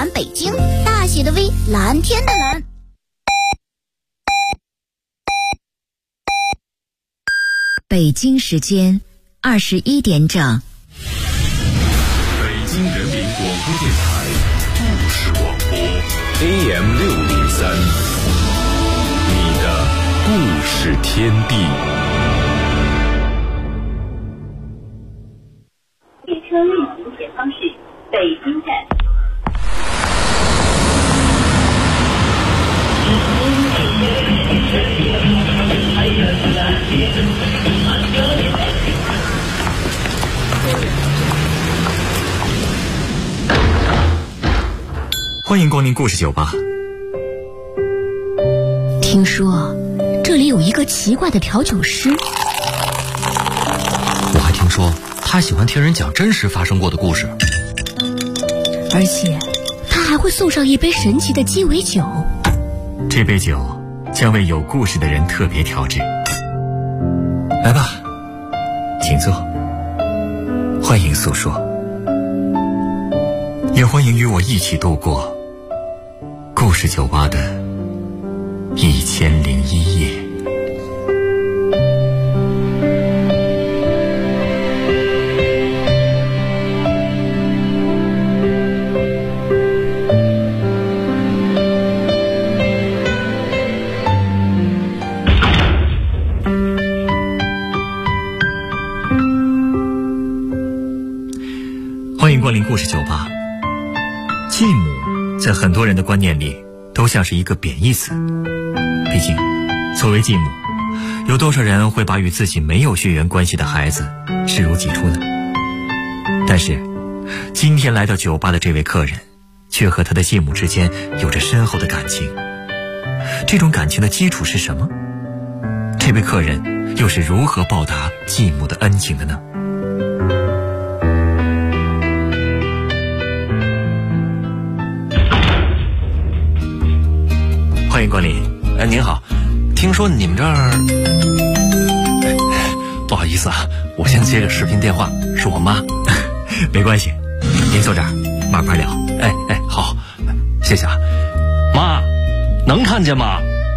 蓝北京，大写的 V， 蓝天的蓝。 北京时间21点整。 北京人民广播电台故事广播 AM603， 你的故事天地。 列车运行前方是北京站。 欢迎光临故事酒吧。 听说这里有一个奇怪的调酒师， 我还听说他喜欢听人讲真实发生过的故事， 而且他还会送上一杯神奇的鸡尾酒。 这杯酒将为有故事的人特别调制。来吧，请坐，欢迎诉说，也欢迎与我一起度过故事酒吧的1001夜。欢迎光临故事酒吧。继母在很多人的观念里都像是一个贬义词，毕竟作为继母，有多少人会把与自己没有血缘关系的孩子视如己出呢？但是今天来到酒吧的这位客人却和他的继母之间有着深厚的感情。这种感情的基础是什么？这位客人又是如何报答继母的恩情的呢？欢迎光临。 您好，听说你们这儿……不好意思啊，我先接个视频电话，是我妈。 没关系，您坐这儿，慢慢聊。 好，谢谢啊。妈，能看见吗？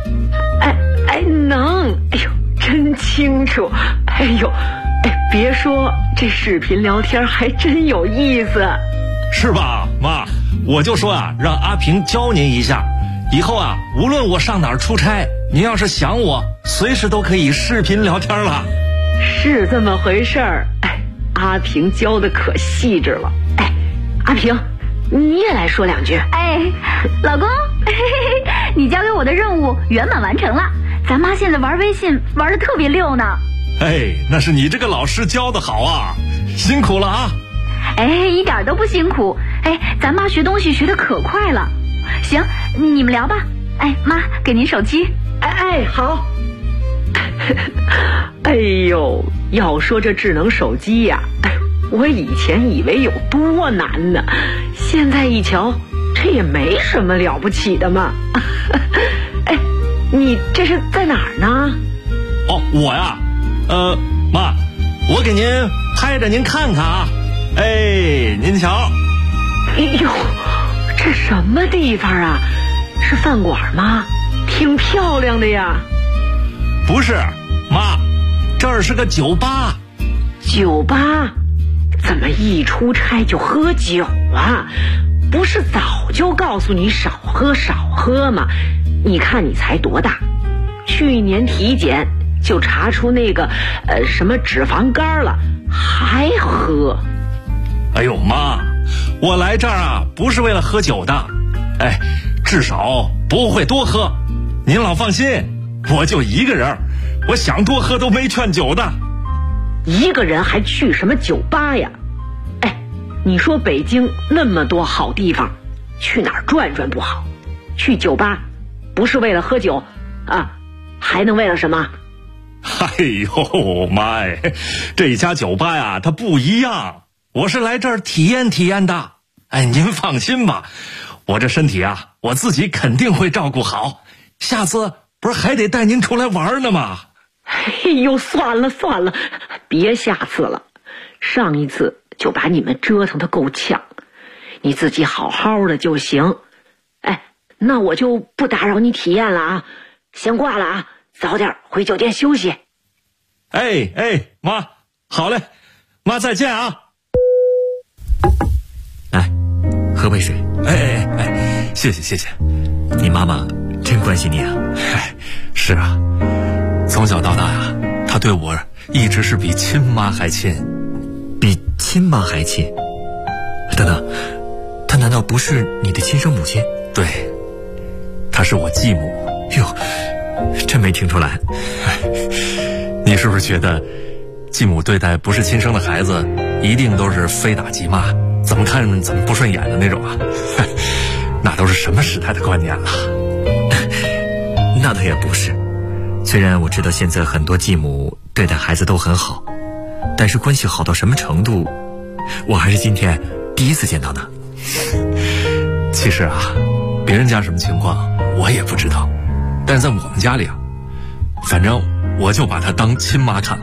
能。哎呦，真清楚。哎呦，别说这视频聊天还真有意思， 是吧，妈？我就说啊，让阿平教您一下。以后啊，无论我上哪儿出差，您要是想我，随时都可以视频聊天了。 是这么回事儿。阿平教的可细致了。阿平，你也来说两句。 老公，你交给我的任务圆满完成了，咱妈现在玩微信玩得特别溜呢。 那是你这个老师教的好啊，辛苦了啊。 一点都不辛苦。咱妈学东西学得可快了。行，你们聊吧。妈，给您手机。 好。要说这智能手机呀，我以前以为有多难呢，现在一瞧，这也没什么了不起的嘛。你这是在哪儿呢？ 我呀，妈，我给您拍着您看看啊。您瞧。 这什么地方啊？是饭馆吗？挺漂亮的呀。 不是，妈，这儿是个酒吧。 酒吧？怎么一出差就喝酒啊？不是早就告诉你少喝吗？你看你才多大，去年体检就查出那个什么脂肪肝了，还喝？ 妈，我来这儿啊，不是为了喝酒的，至少不会多喝。您老放心，我就一个人，我想多喝都没劝酒的。 一个人还去什么酒吧呀？你说北京那么多好地方，去哪儿转转不好？去酒吧不是为了喝酒啊，还能为了什么？ 妈呀，这家酒吧呀，它不一样，我是来这儿体验体验的。您放心吧，我这身体啊，我自己肯定会照顾好。下次不是还得带您出来玩呢吗？ 算了，别下次了。上一次就把你们折腾得够呛， 你自己好好的就行。哎，那我就不打扰你体验了啊，先挂了啊，早点回酒店休息。 哎，妈，好嘞，妈再见啊。 来，喝杯水。 哎，谢谢。 你妈妈真关心你啊。 是啊，从小到大呀，她对我一直是比亲妈还亲。 比亲妈还亲？等等，她难道不是你的亲生母亲？ 对，她是我继母。 哟，真没听出来。 你是不是觉得继母对待不是亲生的孩子一定都是非打即骂，怎么看怎么不顺眼的那种啊？那都是什么时代的观念了？ 那倒也不是，虽然我知道现在很多继母对待孩子都很好，但是关系好到什么程度，我还是今天第一次见到呢。 其实啊，别人家什么情况我也不知道，但是在我们家里啊，反正我就把她当亲妈看。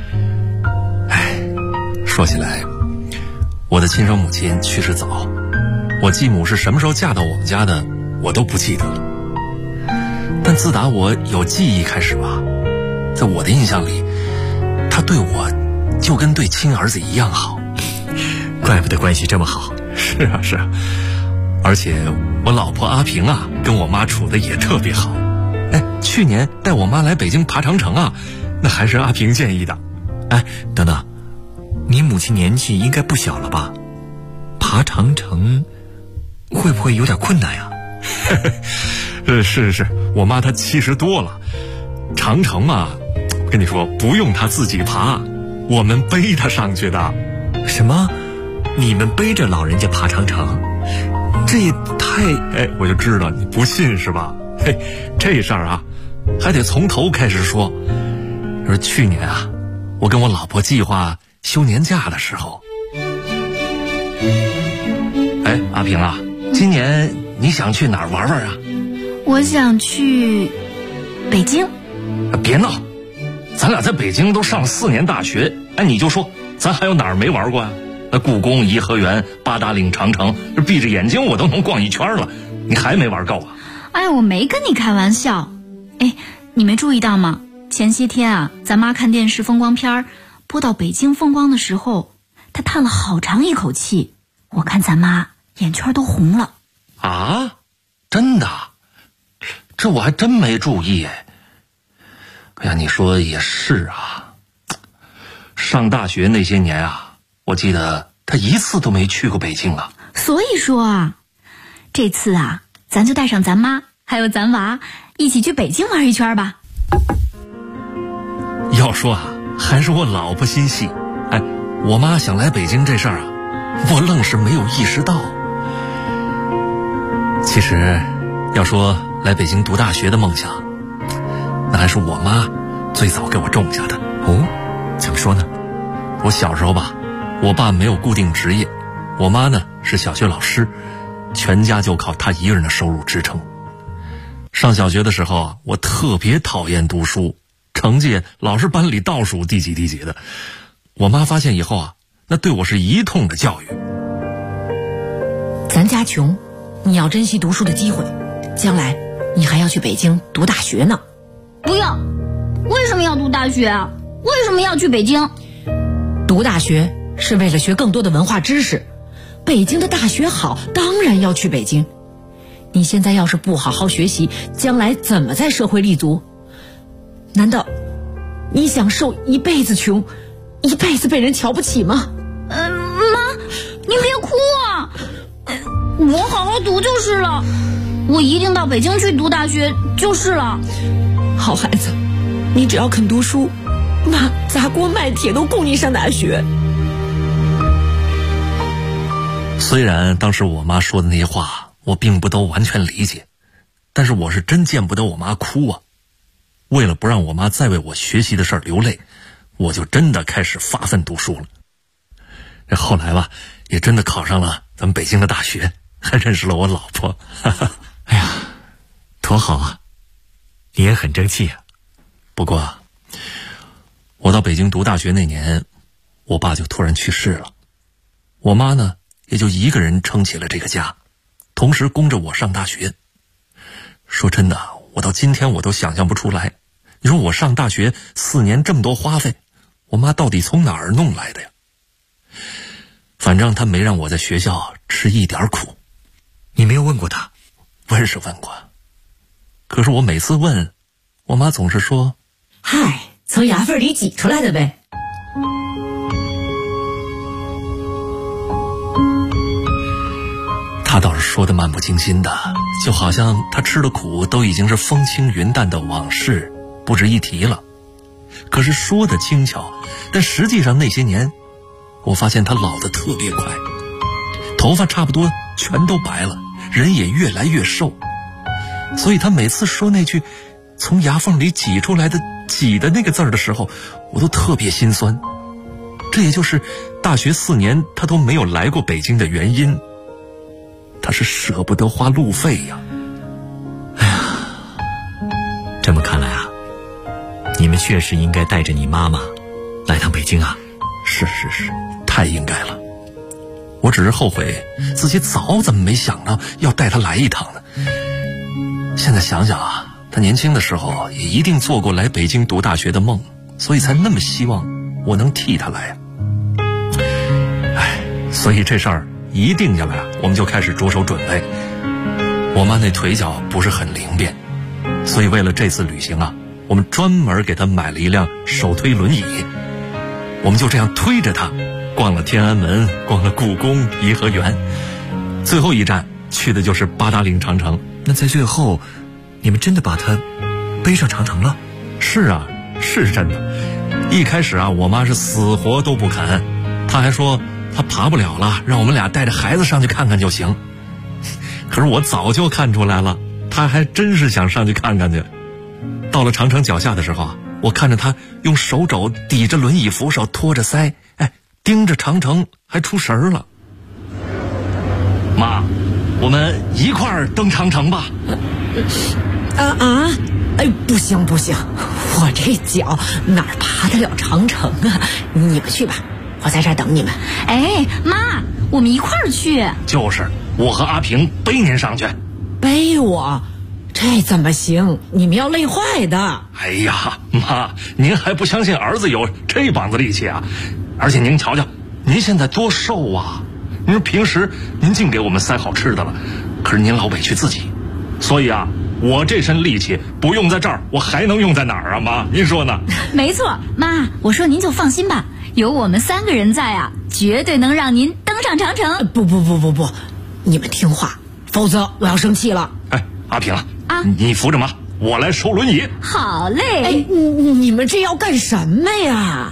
说起来，我的亲生母亲去世早，我继母是什么时候嫁到我们家的我都不记得了。但自打我有记忆开始吧，在我的印象里，她对我就跟对亲儿子一样好。 怪不得关系这么好。 是啊，而且我老婆阿平啊，跟我妈处的也特别好。去年带我妈来北京爬长城啊，那还是阿平建议的。 等等，你母亲年纪应该不小了吧？爬长城会不会有点困难呀？ 是，我妈她70多了，长城嘛，我跟你说不用她自己爬，我们背她上去的。 什么？你们背着老人家爬长城？这也太…… 我就知道你不信是吧？这事儿啊，还得从头开始说。说去年啊，我跟我老婆计划休年假的时候，阿平啊，今年你想去哪儿玩玩啊？ 我想去北京。 别闹，咱俩在北京都上4年大学，你就说咱还有哪儿没玩过呀？那故宫、颐和园、八达岭长城，这闭着眼睛我都能逛一圈了，你还没玩够啊？ 我没跟你开玩笑。你没注意到吗？前些天啊，咱妈看电视风光片播到北京风光的时候，她叹了好长一口气，我看咱妈眼圈都红了。 啊？真的？这我还真没注意。你说也是啊。上大学那些年啊，我记得她一次都没去过北京啊。 所以说啊，这次啊，咱就带上咱妈还有咱娃一起去北京玩一圈吧。 要说啊，还是我老婆心细。我妈想来北京这事儿啊，我愣是没有意识到。其实要说来北京读大学的梦想，那还是我妈最早给我种下的。 怎么说呢？ 我小时候吧，我爸没有固定职业，我妈呢是小学老师，全家就靠她一个人的收入支撑。上小学的时候啊，我特别讨厌读书，成绩老是班里倒数第几的。我妈发现以后啊，那对我是一通的教育。 咱家穷，你要珍惜读书的机会，将来你还要去北京读大学呢。 不要！为什么要读大学啊？为什么要去北京？ 读大学是为了学更多的文化知识，北京的大学好，当然要去北京。你现在要是不好好学习，将来怎么在社会立足？难道你想受一辈子穷，一辈子被人瞧不起吗？ 妈，您别哭啊！我好好读就是了，我一定到北京去读大学就是了。 好孩子，你只要肯读书，妈砸锅卖铁都供你上大学。 虽然当时我妈说的那些话我并不都完全理解，但是我是真见不得我妈哭啊。为了不让我妈再为我学习的事儿流泪，我就真的开始发奋读书了。后来吧，也真的考上了咱们北京的大学，还认识了我老婆。 哎呀，多好啊！你也很争气啊。 不过我到北京读大学那年，我爸就突然去世了。我妈呢也就一个人撑起了这个家，同时供着我上大学。说真的，我到今天我都想象不出来，你说我上大学4年这么多花费，我妈到底从哪儿弄来的呀？反正她没让我在学校吃一点苦。 你没有问过她？ 问是问过，可是我每次问，我妈总是说：“ 嗨，从牙缝里挤出来的呗。” 她倒是说的漫不经心的，就好像她吃的苦都已经是风轻云淡的往事，不值一提了。可是说的轻巧，但实际上那些年，我发现她老得特别快，头发差不多全都白了，人也越来越瘦。所以她每次说那句从牙缝里挤出来的挤的那个字儿的时候，我都特别心酸。这也就是大学4年她都没有来过北京的原因，她是舍不得花路费呀。 哎呀，这么看来啊，你们确实应该带着你妈妈来趟北京啊。 是，太应该了。我只是后悔自己早怎么没想到要带她来一趟呢。现在想想啊，她年轻的时候也一定做过来北京读大学的梦，所以才那么希望我能替她来啊。所以这事儿一定下来，我们就开始着手准备。我妈那腿脚不是很灵便，所以为了这次旅行啊，我们专门给她买了一辆手推轮椅。我们就这样推着她逛了天安门，逛了故宫、颐和园，最后一站去的就是八达岭长城。 那在最后，你们真的把她背上长城了？ 是啊，是真的。一开始啊，我妈是死活都不肯，她还说她爬不了了，让我们俩带着孩子上去看看就行。可是我早就看出来了，她还真是想上去看看去。到了长城脚下的时候啊，我看着她用手肘抵着轮椅扶手，托着腮，盯着长城，还出神了。妈，我们一块儿登长城吧。 不行，我这脚哪儿爬得了长城啊？你们去吧，我在这儿等你们。 妈，我们一块儿去。 就是，我和阿平背您上去。 背我？这怎么行？你们要累坏的。 哎呀，妈，您还不相信儿子有这膀子力气啊？而且您瞧瞧，您现在多瘦啊！您说平时您净给我们塞好吃的了，可是您老委屈自己，所以啊，我这身力气不用在这儿，我还能用在哪儿啊？妈，您说呢？ 没错，妈，我说您就放心吧，有我们3个人在啊，绝对能让您登上长城。 不，你们听话，否则我要生气了。 阿平啊，你扶着妈，我来收轮椅。 好嘞。 你们这要干什么呀？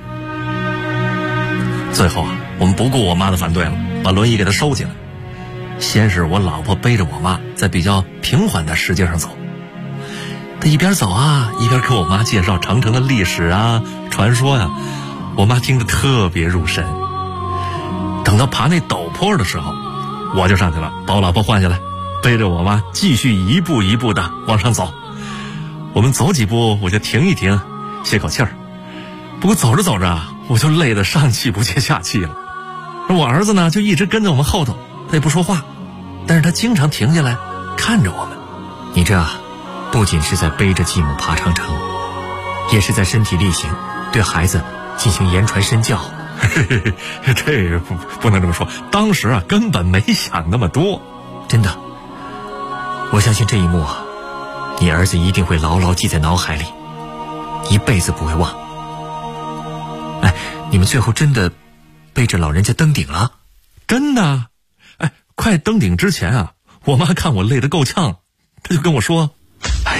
最后啊，我们不顾我妈的反对了，把轮椅给她收起来。先是我老婆背着我妈在比较平缓的石阶上走，她一边走啊，一边给我妈介绍长城的历史啊、传说呀，我妈听得特别入神。等到爬那陡坡的时候，我就上去了，把我老婆换下来，背着我妈继续一步一步的往上走。我们走几步我就停一停，歇口气儿。不过走着走着我就累得上气不接下气了。而我儿子呢，就一直跟在我们后头，他也不说话，但是他经常停下来看着我们。 你这不仅是在背着继母爬长城，也是在身体力行，对孩子进行言传身教。 这不能这么说，当时啊根本没想那么多。 真的，我相信这一幕啊，你儿子一定会牢牢记在脑海里，一辈子不会忘。你们最后真的背着老人家登顶了？ 真的。快登顶之前啊，我妈看我累得够呛，她就跟我说：“ 哎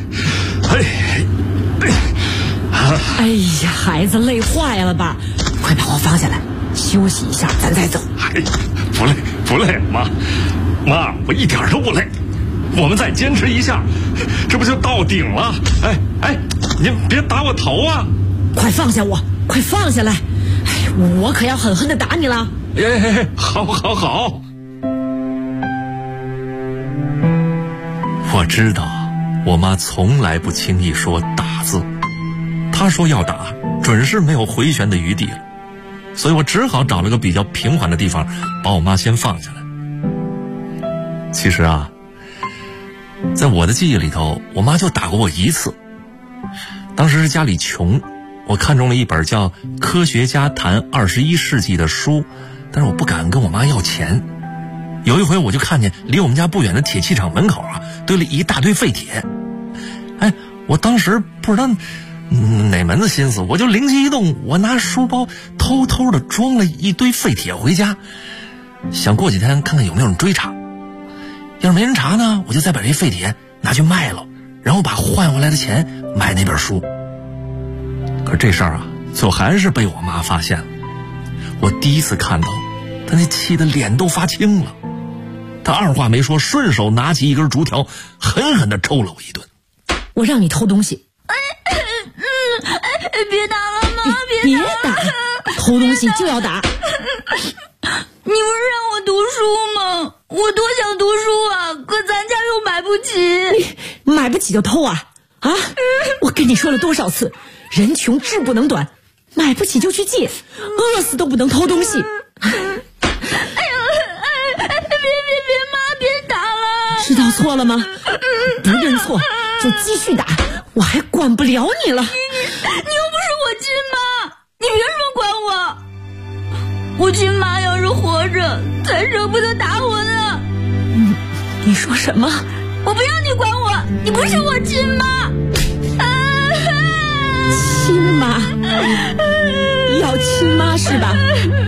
呀，孩子累坏了吧？快把我放下来，休息一下，咱再走。” 不累，妈，我一点都不累，我们再坚持一下，这不就到顶了？您别打我头啊！ 快放下我，快放下来！我可要狠狠地打你了！ 好。我知道我妈从来不轻易说打字，她说要打，准是没有回旋的余地了。 所以我只好找了个比较平缓的地方把我妈先放下来。其实啊，在我的记忆里头，我妈就打过我一次。当时是家里穷，我看中了一本叫《科学家谈21世纪》的书，但是我不敢跟我妈要钱。有一回我就看见离我们家不远的铁器厂门口啊堆了一大堆废铁，我当时不知道哪门子心思，我就灵机一动，我拿书包偷偷的装了一堆废铁回家，想过几天看看有没有人追查。要是没人查呢，我就再把这废铁拿去卖了，然后把换回来的钱买那本书。可是这事儿啊，最后还是被我妈发现了。我第一次看到她那气得脸都发青了，她二话没说，顺手拿起一根竹条狠狠地抽了我一顿。 我让你偷东西， 别打了妈， 别打，偷东西就要打。 你不是让我读书吗？我多想读书啊，可咱家又买不起。 你买不起就偷啊？我跟你说了多少次，人穷志不能短，买不起就去借，饿死都不能偷东西。 别妈，别打了。 知道错了吗？不认错就继续打，我还管不了你了。 你又不是我亲妈，你凭什么管我？我亲妈要是活着，才舍不得打我呢。 你说什么？ 我不要你管我，你不是我亲妈。 亲妈？要亲妈是吧？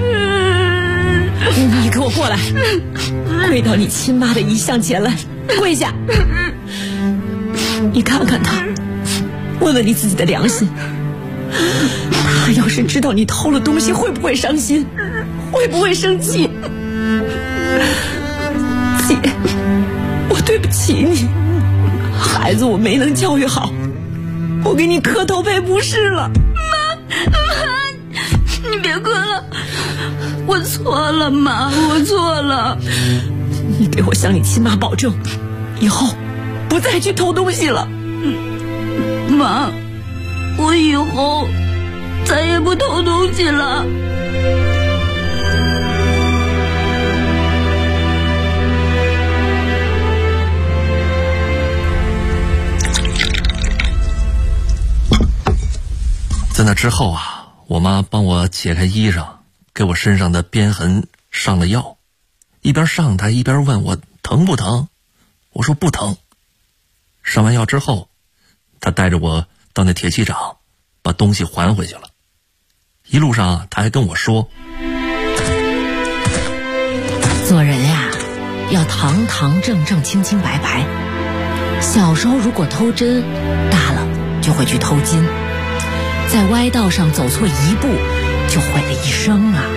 你给我过来，跪到你亲妈的遗像前来，跪下。你看看他，问问你自己的良心，他要是知道你偷了东西，会不会伤心？会不会生气？姐，我对不起你，孩子我没能教育好，我给你磕头赔不是了。 妈，你别哭了，我错了，妈，我错了。 你给我向你亲妈保证，以后不再去偷东西了。 妈，我以后再也不偷东西了。 在那之后啊，我妈帮我解开衣裳，给我身上的鞭痕上了药，一边上她一边问我疼不疼，我说不疼。上完药之后，她带着我到那铁器厂把东西还回去了。一路上她还跟我说， 做人呀，要堂堂正正清清白白，小时候如果偷针，大了就会去偷金，在歪道上走错一步就毁了一生啊。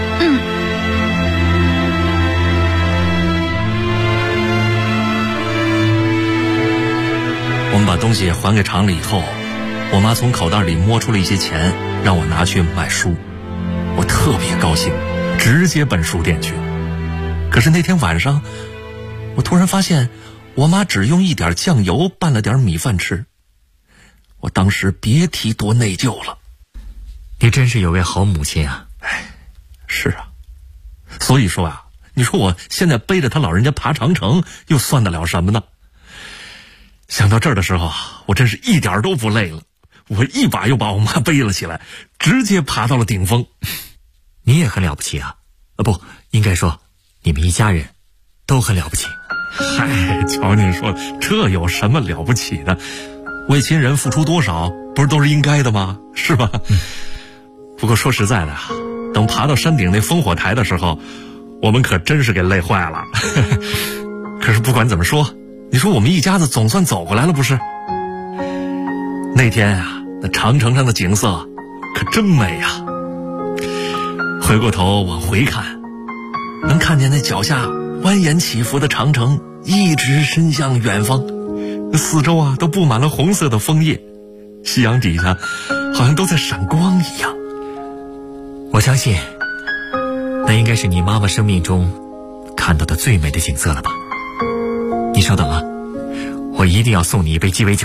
我们把东西还给厂里以后，我妈从口袋里摸出了一些钱，让我拿去买书。我特别高兴，直接奔书店去。可是那天晚上，我突然发现我妈只用一点酱油拌了点米饭吃。我当时别提多内疚了。 你真是有位好母亲啊。 是啊，所以说啊，你说我现在背着他老人家爬长城又算得了什么呢？想到这儿的时候，我真是一点都不累了，我一把又把我妈背了起来，直接爬到了顶峰。 你也很了不起啊，不应该说你们一家人都很了不起。 嗨，瞧您说这有什么了不起的？为亲人付出多少，不是都是应该的吗？是吧？不过说实在的，等爬到山顶那烽火台的时候，我们可真是给累坏了。可是不管怎么说，你说我们一家子总算走过来了，不是？那天啊，那长城上的景色可真美啊！回过头往回看，能看见那脚下蜿蜒起伏的长城一直伸向远方，四周啊都布满了红色的枫叶，夕阳底下好像都在闪光一样。 我相信那应该是你妈妈生命中看到的最美的景色了吧。你稍等啊，我一定要送你一杯鸡尾酒。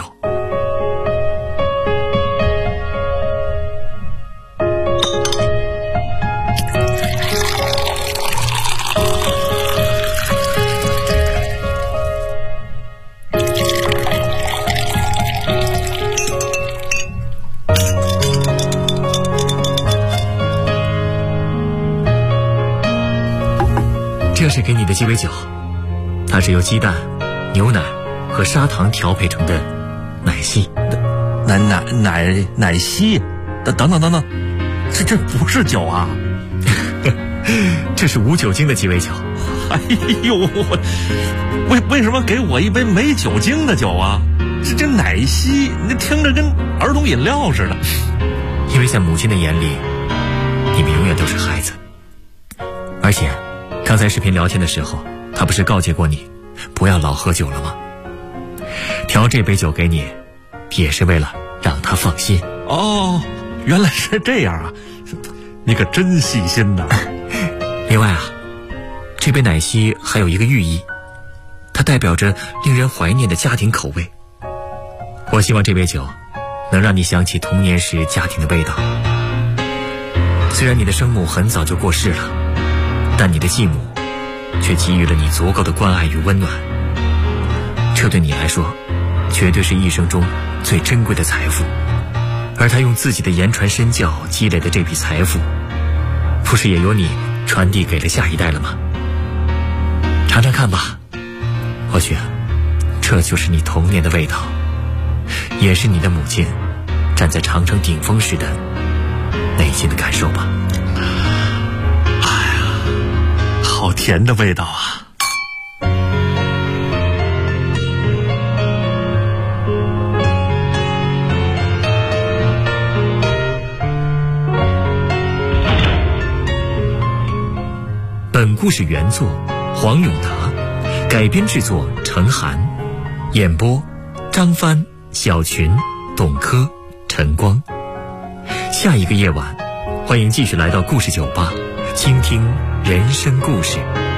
是给你的鸡尾酒，它是由鸡蛋、牛奶和砂糖调配成的奶昔。 奶昔？等等，这不是酒啊！ 这是无酒精的鸡尾酒。 哎呦，为什么给我一杯没酒精的酒啊？这奶昔，那听着跟儿童饮料似的。 因为在母亲的眼里，你们永远都是孩子。而且，刚才视频聊天的时候，她不是告诫过你不要老喝酒了吗？调这杯酒给你，也是为了让她放心。 哦，原来是这样啊！你可真细心呐。 另外啊，这杯奶昔还有一个寓意，它代表着令人怀念的家庭口味。我希望这杯酒能让你想起童年时家庭的味道。虽然你的生母很早就过世了，但你的继母却给予了你足够的关爱与温暖。这对你来说绝对是一生中最珍贵的财富，而她用自己的言传身教积累的这笔财富，不是也由你传递给了下一代了吗？尝尝看吧，或许这就是你童年的味道，也是你的母亲站在长城顶峰时的内心的感受吧。 哎呀，好甜的味道啊！ 本故事原作黄永达，改编制作程涵，演播张帆、小群、董珂、陈光。下一个夜晚，欢迎继续来到故事酒吧，倾听人生故事。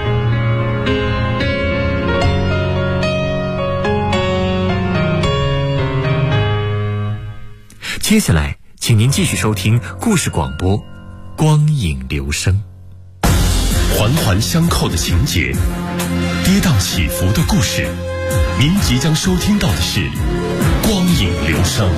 接下来，请您继续收听故事广播《光影流声》。 环环相扣的情节，跌宕起伏的故事，您即将收听到的是《光影流声》。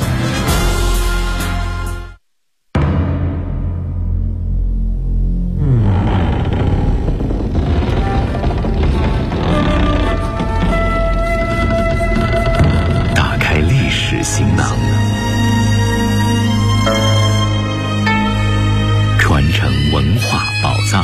打开历史行囊，传承文化宝藏。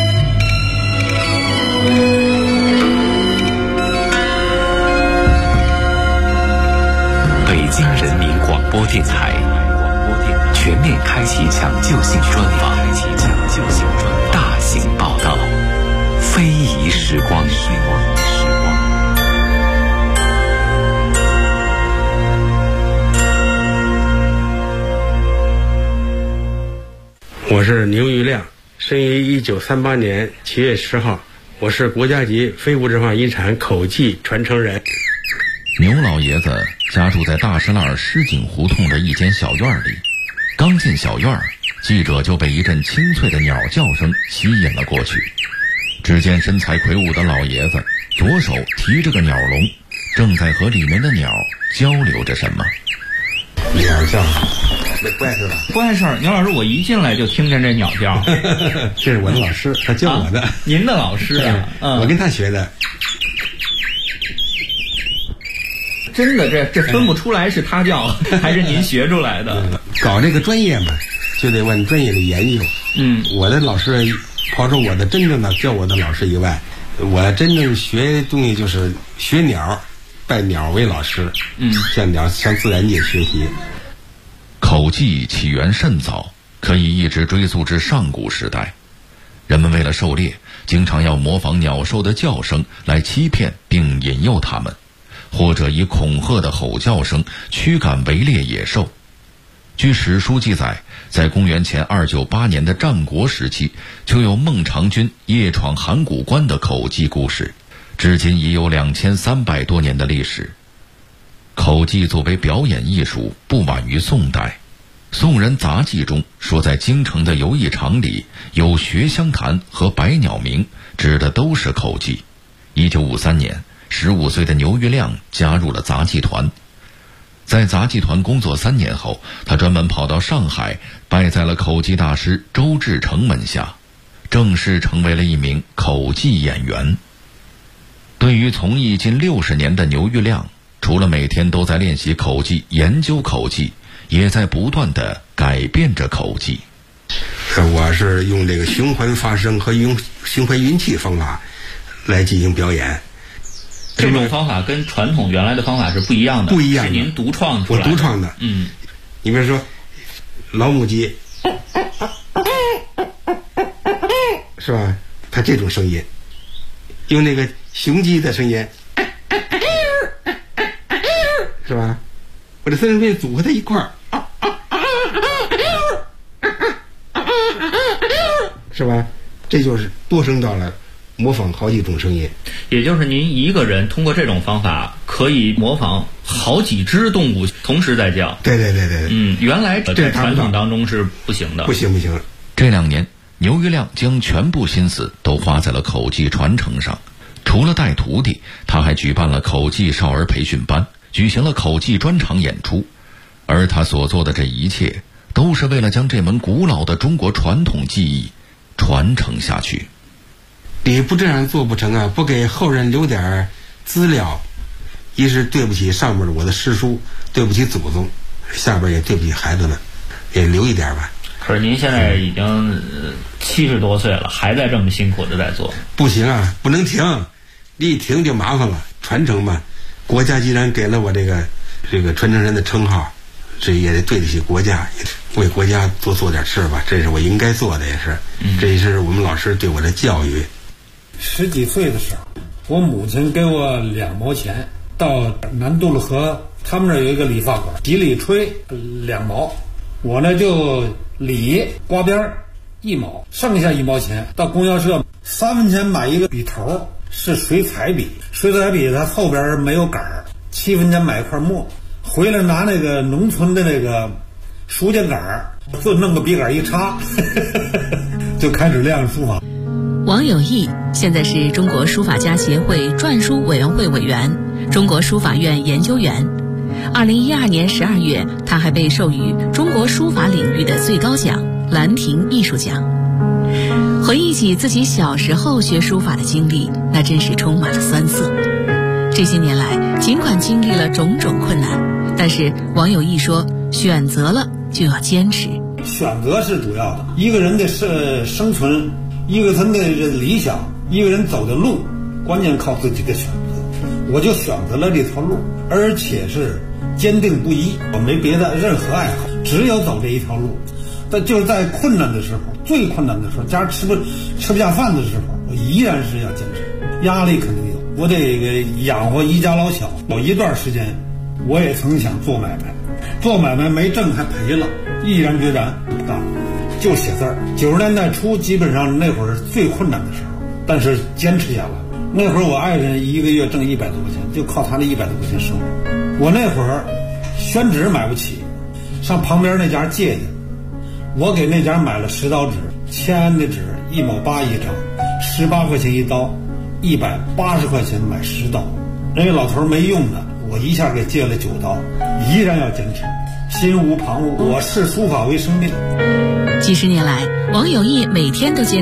北京人民广播电台全面开启抢救性专访，大型报道，非遗时光。 我是牛玉亮，生于1938年7月10号，我是国家级非物质文化遗产口技传承人。 牛老爷子家住在大石栏狮井胡同的一间小院里，刚进小院，记者就被一阵清脆的鸟叫声吸引了过去。只见身材魁梧的老爷子左手提着个鸟笼，正在和里面的鸟交流着什么。 鸟叫，那不碍事吧？ 不碍事儿，牛老师，我一进来就听见这鸟叫。 这是我的老师，他教我的。 您的老师啊？ 我跟他学的。 真的，这分不出来是他教还是您学出来的。 搞这个专业嘛，就得往专业里研究。我的老师，抛出我的真正的教我的老师以外，我真正学东西就是学鸟，拜鸟为老师。向自然界学习。 口技起源甚早，可以一直追溯至上古时代。人们为了狩猎，经常要模仿鸟兽的叫声来欺骗并引诱它们，或者以恐吓的吼叫声驱赶围猎野兽。据史书记载，在公元前298年的战国时期，就有孟尝君夜闯函谷关的口技故事，至今已有2300多年的历史。口技作为表演艺术，不晚于宋代。宋人杂记中说，在京城的游艺场里有学香坛和百鸟鸣，指的都是口技。1953年，15岁的牛玉亮加入了杂技团。在杂技团工作3年后，他专门跑到上海，拜在了口技大师周志成门下。 正式成为了一名口技演员。对于从艺近60年的牛玉亮，除了每天都在练习口技、研究口技，也在不断地改变着口技。 我是用这个循环发声和用循环运气方法来进行表演。 这种方法跟传统原来的方法是不一样的， 不一样的， 是您独创出来的。 我独创的。你比如说老母鸡，是吧？它这种声音，用那个雄鸡的声音，是吧？我这三声变组合在一块儿，是吧？这就是多声道了，模仿好几种声音。 也就是您一个人通过这种方法可以模仿好几只动物同时在叫。 对。 原来在传统当中是不行的。 不行。 这2年，牛玉亮将全部心思都花在了口技传承上。除了带徒弟，他还举办了口技少儿培训班，举行了口技专场演出。而他所做的这一切，都是为了将这门古老的中国传统技艺传承下去。 你不这样做不成啊！不给后人留点资料，一是对不起上面的我的师叔，对不起祖宗，下边也对不起孩子们，也留一点吧。 可是您现在已经70多岁了，还在这么辛苦的在做。 不行啊，不能停，你一停就麻烦了。传承嘛，国家既然给了我这个传承人的称号，这也得对得起国家，也为国家多做点事吧，这是我应该做的，也是，这也是我们老师对我的教育。 10几岁的时候，我母亲给我2毛钱，到南渡了河，他们那儿有一个理发馆，洗理吹2毛，我呢就理刮边1毛，剩下1毛钱到供销社3分钱买一个笔头，是水彩笔，水彩笔它后边没有杆儿，7分钱买一块墨，回来拿那个农村的那个书架杆儿，就弄个笔杆一插就开始练书法。 王有义现在是中国书法家协会篆书委员会委员、中国书法院研究员。2012年12月，他还被授予中国书法领域的最高奖兰亭艺术奖。回忆起自己小时候学书法的经历，那真是充满了酸涩。这些年来，尽管经历了种种困难，但是王有义说，选择了就要坚持。 选择是主要的，一个人的生存，一个人的理想，一个人走的路，关键靠自己的选择。我就选择了这条路，而且是坚定不移，我没别的任何爱好，只有走这一条路。但就是在困难的时候，最困难的时候，家吃不下饭的时候，我依然是要坚持。压力肯定有，我得养活一家老小。有一段时间，我也曾想做买卖，做买卖没挣还赔了，毅然决然不干，就写字儿。90年代初，基本上那会儿最困难的时候，但是坚持下来。那会儿我爱人一个月挣100多块钱，就靠他那100多块钱生活。我那会儿宣纸买不起，上旁边那家借去，我给那家买了10刀纸，签安的纸1毛8一张，18块钱一刀，180块钱买10刀。那个老头没用的，我一下给借了9刀，依然要坚持，心无旁骛。我视书法为生命。 几十年来，王有义每天都坚